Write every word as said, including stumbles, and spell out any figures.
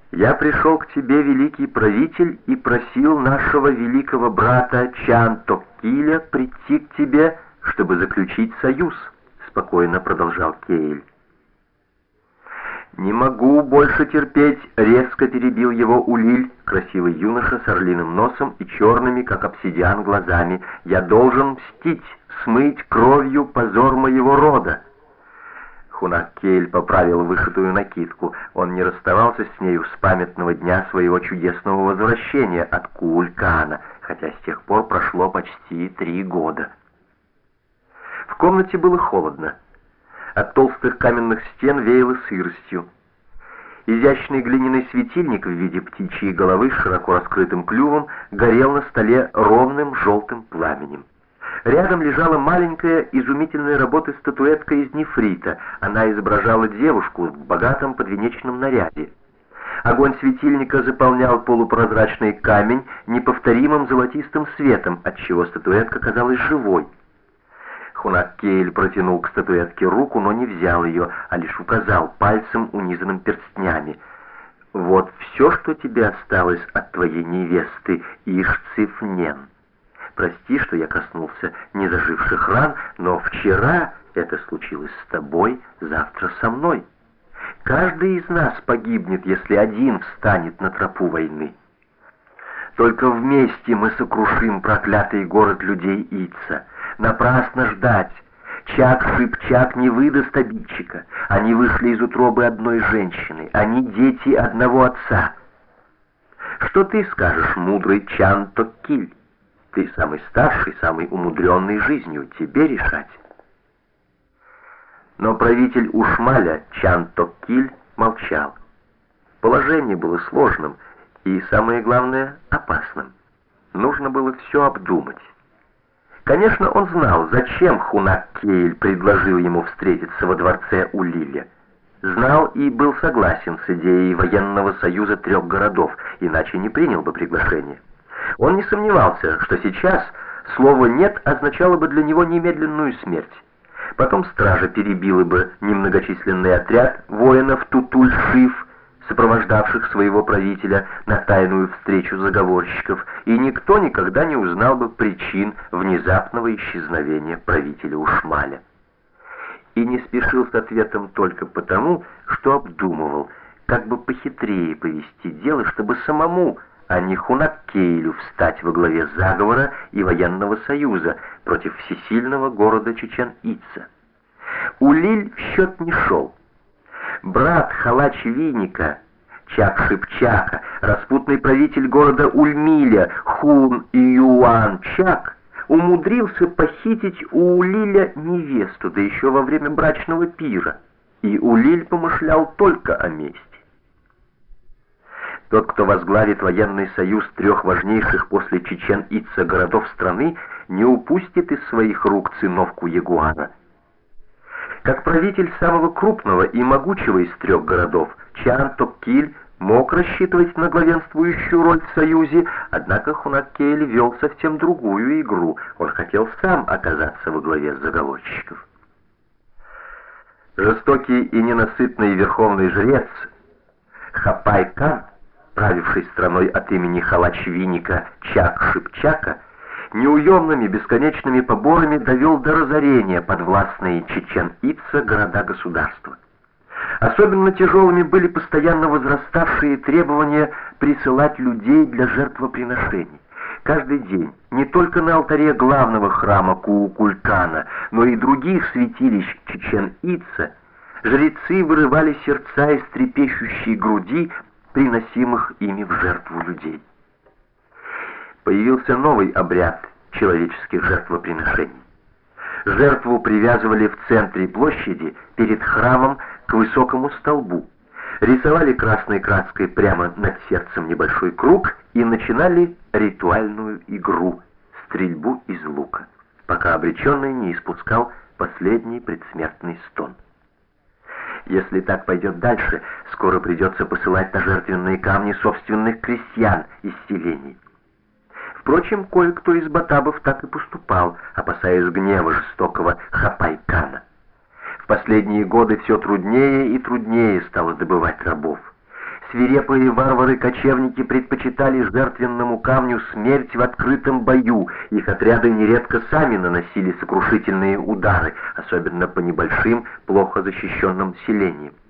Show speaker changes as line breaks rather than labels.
Я пришел к тебе, великий правитель, и просил нашего великого брата Чан-Ток-Киля прийти к тебе, чтобы заключить союз, спокойно продолжал Кейль. «Не могу больше терпеть», — резко перебил его Улиль, красивый юноша с орлиным носом и черными, как обсидиан, глазами. «Я должен мстить, смыть кровью позор моего рода». Хунак-Кейль поправил вышитую накидку. Он не расставался с нею с памятного дня своего чудесного возвращения от Кууль-Каана, хотя с тех пор прошло почти три года. В комнате было холодно. От толстых каменных стен веяло сыростью. Изящный глиняный светильник в виде птичьей головы с широко раскрытым клювом горел на столе ровным желтым пламенем. Рядом лежала маленькая изумительной работы статуэтка из нефрита. Она изображала девушку в богатом подвенечном наряде. Огонь светильника заполнял полупрозрачный камень неповторимым золотистым светом, отчего статуэтка казалась живой. Хунак-Кейль протянул к статуэтке руку, но не взял ее, а лишь указал пальцем, унизанным перстнями. «Вот все, что тебе осталось от твоей невесты, Иш-Цифнен. Прости, что я коснулся незаживших ран, но вчера это случилось с тобой, завтра со мной. Каждый из нас погибнет, если один встанет на тропу войны. Только вместе мы сокрушим проклятый город людей Ица. Напрасно ждать. Чак-Шипчак не выдаст обидчика. Они вышли из утробы одной женщины. Они дети одного отца. Что ты скажешь, мудрый Чан-Ток-Киль? Ты самый старший, самый умудренный жизнью. Тебе решать». Но правитель Ушмаля, Чан-Ток-Киль, молчал. Положение было сложным и, самое главное, опасным. Нужно было все обдумать. Конечно, он знал, зачем Хунак-Кейль предложил ему встретиться во дворце Улиля. Знал и был согласен с идеей военного союза трех городов, иначе не принял бы приглашение. Он не сомневался, что сейчас слово «нет» означало бы для него немедленную смерть. Потом стража перебила бы немногочисленный отряд воинов Тутуль-Шиф, сопровождавших своего правителя на тайную встречу заговорщиков, и никто никогда не узнал бы причин внезапного исчезновения правителя Ушмаля. И не спешил с ответом только потому, что обдумывал, как бы похитрее повести дело, чтобы самому, а не Хунак-Кейлю, встать во главе заговора и военного союза против всесильного города Чечен-Ица. Улиль в счет не шел. Брат Халач-Виника, Чак-Шипчака, распутный правитель города Ульмиля, Хун-Июан-Чак, умудрился похитить у Улиля невесту, да еще во время брачного пира, и Улиль помышлял только о мести. Тот, кто возглавит военный союз трех важнейших после Чечен-Ица городов страны, не упустит из своих рук циновку ягуара. Как правитель самого крупного и могучего из трех городов, Чан-Ток-Киль мог рассчитывать на главенствующую роль в союзе, однако Хунак-Кейль вел совсем другую игру. Он хотел сам оказаться во главе заговорщиков. Жестокий и ненасытный верховный жрец Хапай-Кан, правивший страной от имени Халач-Виника Чак-Шипчака, неуемными бесконечными поборами довел до разорения подвластные Чечен-Ица города-государства. Особенно тяжелыми были постоянно возраставшие требования присылать людей для жертвоприношений. Каждый день, не только на алтаре главного храма Кууль-Каана, но и других святилищ Чечен-Ица, жрецы вырывали сердца из трепещущей груди приносимых ими в жертву людей. Появился новый обряд человеческих жертвоприношений. Жертву привязывали в центре площади перед храмом к высокому столбу, рисовали красной краской прямо над сердцем небольшой круг и начинали ритуальную игру — стрельбу из лука, пока обреченный не испускал последний предсмертный стон. Если так пойдет дальше, скоро придется посылать на жертвенные камни собственных крестьян из селений. Впрочем, кое-кто из батабов так и поступал, опасаясь гнева жестокого Хапай-Кана. В последние годы все труднее и труднее стало добывать рабов. Свирепые варвары-кочевники предпочитали жертвенному камню смерть в открытом бою. Их отряды нередко сами наносили сокрушительные удары, особенно по небольшим, плохо защищенным селениям.